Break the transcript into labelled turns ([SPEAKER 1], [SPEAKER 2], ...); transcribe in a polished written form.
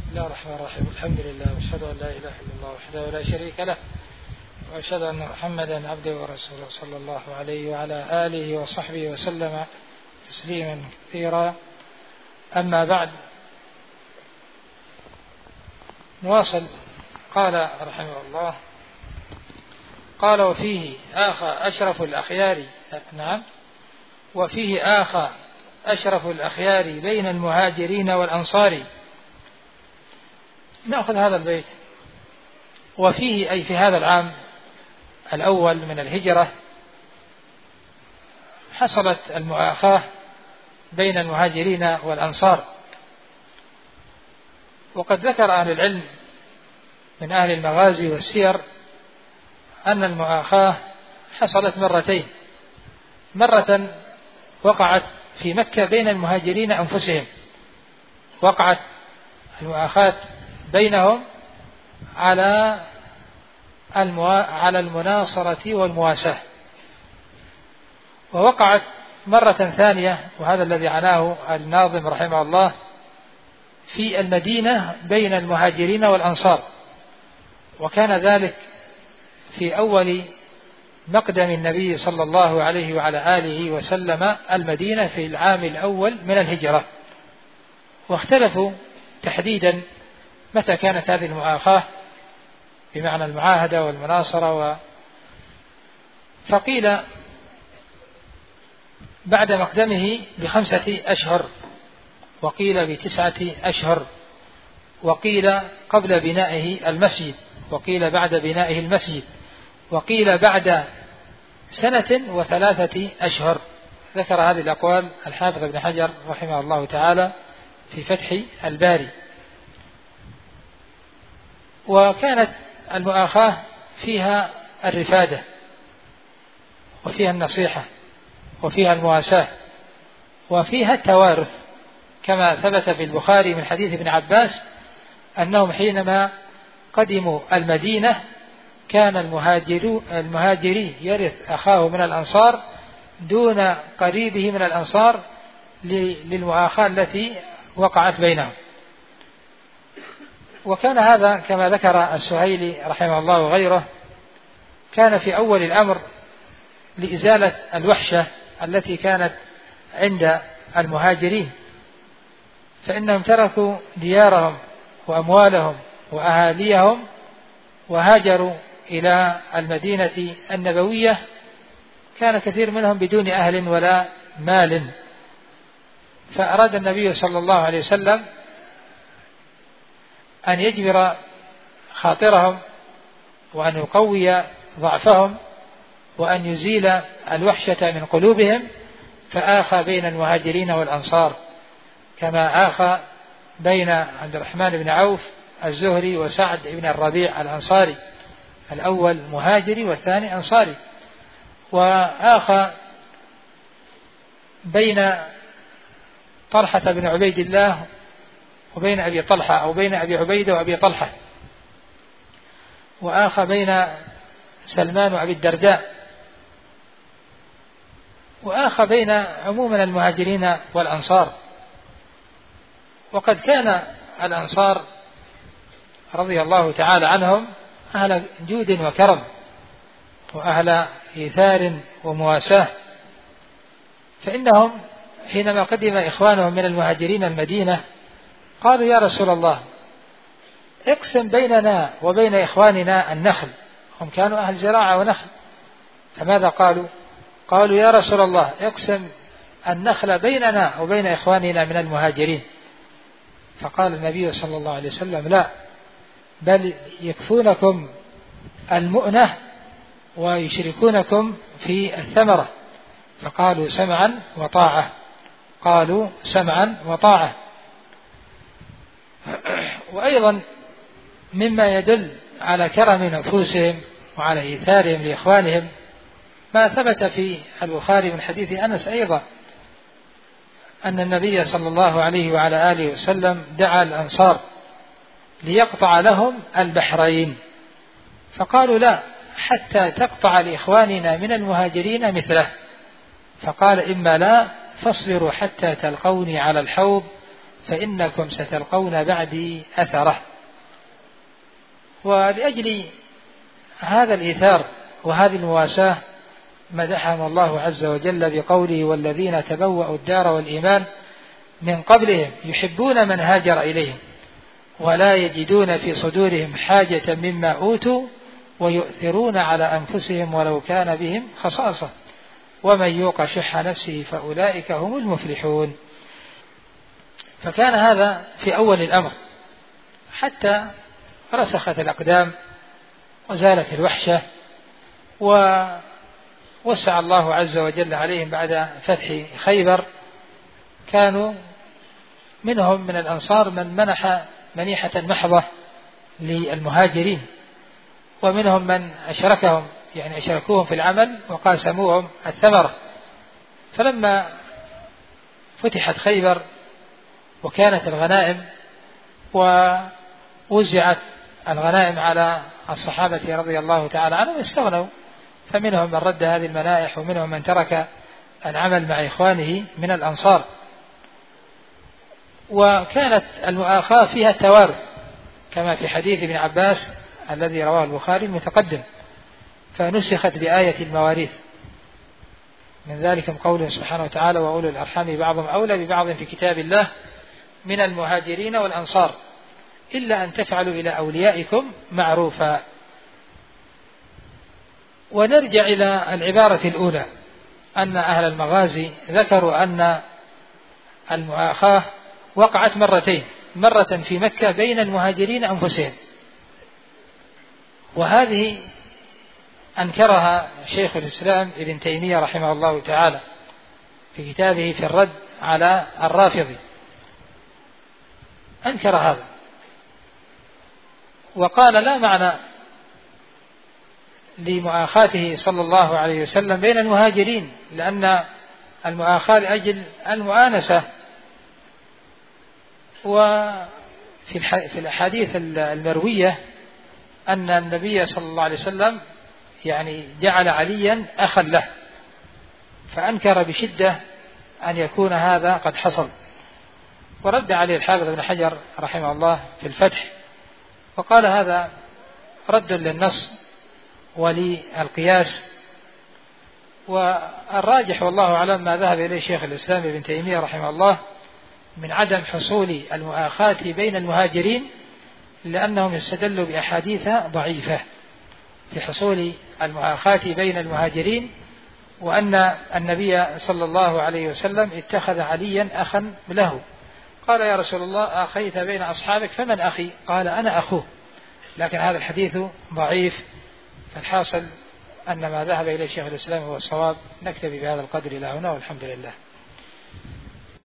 [SPEAKER 1] بسم الله الرحمن الرحيم. الحمد لله واشهد ان لا اله الا الله وحده لا شريك له واشهد ان محمدا عبده ورسوله صلى الله عليه وعلى اله وصحبه وسلم تسليما كثيرا. اما بعد، نواصل. قال رحمه الله: قال وفيه آخى أشرف الأخيار. نعم. وفيه آخى أشرف الأخيار بين المهاجرين والأنصار. نأخذ هذا البيت. وفيه أي في هذا العام الأول من الهجرة حصلت المؤاخاة بين المهاجرين والأنصار. وقد ذكر أهل العلم من أهل المغازي والسير أن المؤاخاة حصلت مرتين. مرة وقعت في مكة بين المهاجرين أنفسهم، وقعت المؤاخاة بينهم على المناصرة والمواساة. ووقعت مرة ثانية، وهذا الذي عناه الناظم رحمه الله، في المدينة بين المهاجرين والأنصار. وكان ذلك في أول مقدم النبي صلى الله عليه وعلى آله وسلم المدينة في العام الأول من الهجرة. واختلفوا تحديدا متى كانت هذه المؤاخاة بمعنى المعاهدة والمناصرة. فقيل بعد مقدمه ب5 أشهر، وقيل ب9 أشهر، وقيل قبل بنائه المسجد، وقيل بعد بنائه المسجد، وقيل بعد 1 و3 أشهر. ذكر هذه الأقوال الحافظ ابن حجر رحمه الله تعالى في فتح الباري. وكانت المؤاخاة فيها الرفادة، وفيها النصيحة، وفيها المواساة، وفيها التوارث، كما ثبت في البخاري من حديث ابن عباس أنهم حينما قدموا المدينة كان المهاجري يرث أخاه من الأنصار دون قريبه من الأنصار للمؤاخاة التي وقعت بينهم. وكان هذا كما ذكر السهيلي رحمه الله وغيره، كان في أول الأمر لإزالة الوحشة التي كانت عند المهاجرين، فإنهم تركوا ديارهم وأموالهم وأهاليهم وهاجروا إلى المدينة النبوية. كان كثير منهم بدون أهل ولا مال، فأراد النبي صلى الله عليه وسلم أن يجبر خاطرهم، وأن يقوي ضعفهم، وأن يزيل الوحشة من قلوبهم، فآخى بين المهاجرين والأنصار، كما آخى بين عبد الرحمن بن عوف الزهري وسعد بن الربيع الأنصاري، الأول مهاجري والثاني أنصاري. وآخى بين طلحة بن عبيد الله وبين أبي طلحة، أو بين أبي عبيدة وأبي طلحة. وآخى بين سلمان وأبي الدرداء. وآخى بين عموما المهاجرين والأنصار. وقد كان الأنصار رضي الله تعالى عنهم أهل جود وكرم، وأهل إيثار ومواساة، فإنهم حينما قدم إخوانهم من المهاجرين المدينة قالوا: يا رسول الله، اقسم بيننا وبين إخواننا النخل. هم كانوا أهل زراعة ونخل، فماذا قالوا؟ قالوا: يا رسول الله، اقسم النخل بيننا وبين إخواننا من المهاجرين. فقال النبي صلى الله عليه وسلم: لا، بل يكفونكم المؤنة ويشركونكم في الثمرة. فقالوا: سمعا وطاعة. قالوا: سمعا وطاعة. وأيضا مما يدل على كرم نفوسهم وعلى إيثارهم لإخوانهم ما ثبت في البخاري من حديث أنس أيضا، أن النبي صلى الله عليه وعلى آله وسلم دعا الأنصار ليقطع لهم البحرين، فقالوا: لا، حتى تقطع لإخواننا من المهاجرين مثله. فقال: إما لا، فاصبروا حتى تلقوني على الحوض فإنكم ستلقون بعدي أثره. ولأجل هذا الإيثار وهذه المواساة مدحهم الله عز وجل بقوله: والذين تبوأوا الدار والإيمان من قبلهم يحبون من هاجر إليهم ولا يجدون في صدورهم حاجة مما أوتوا ويؤثرون على أنفسهم ولو كان بهم خصاصة ومن يوق شح نفسه فأولئك هم المفلحون. فكان هذا في أول الأمر حتى رسخت الأقدام وزالت الوحشة، ووسع الله عز وجل عليهم بعد فتح خيبر. كانوا منهم من الأنصار من منح منيحة محضة للمهاجرين، ومنهم من أشركهم يعني أشركوهم في العمل وقاسموهم الثمرة. فلما فتحت خيبر وكانت الغنائم ووزعت الغنائم على الصحابة رضي الله تعالى عنهم استغنوا، فمنهم من رد هذه المنائح ومنهم من ترك العمل مع إخوانه من الأنصار. وكانت المؤاخاة فيها التوارث كما في حديث ابن عباس الذي رواه البخاري المتقدم، فنسخت بآية المواريث. من ذلك قوله سبحانه وتعالى: وأولو الأرحام بعضهم أولى ببعض في كتاب الله من المهاجرين والأنصار إلا أن تفعلوا إلى أوليائكم معروفا. ونرجع إلى العبارة الأولى أن أهل المغازي ذكروا أن المؤاخاة وقعت مرتين، مرة في مكة بين المهاجرين أنفسهم، وهذه أنكرها شيخ الإسلام ابن تيمية رحمه الله تعالى في كتابه في الرد على الرافضي، أنكر هذا وقال: لا معنى لمؤاخاته صلى الله عليه وسلم بين المهاجرين، لأن المؤاخاة لأجل المؤانسة. وفي الأحاديث المروية أن النبي صلى الله عليه وسلم يعني جعل عليا أخا له، فأنكر بشدة أن يكون هذا قد حصل. ورد عليه الحافظ ابن حجر رحمه الله في الفتح وقال: هذا رد للنص وللقياس. والراجح والله أعلم ما ذهب إليه شيخ الإسلام ابن تيمية رحمه الله من عدم حصول المؤاخاة بين المهاجرين، لأنهم يستدلوا بأحاديث ضعيفة في حصول المؤاخاة بين المهاجرين، وأن النبي صلى الله عليه وسلم اتخذ عليا أخا له. قال: يا رسول الله أخيت بين أصحابك فمن أخي؟ قال: أنا أخوه. لكن هذا الحديث ضعيف. فالحاصل أن ما ذهب إليه شيخ الإسلام هو الصواب. نكتفي بهذا القدر إلى هنا والحمد لله.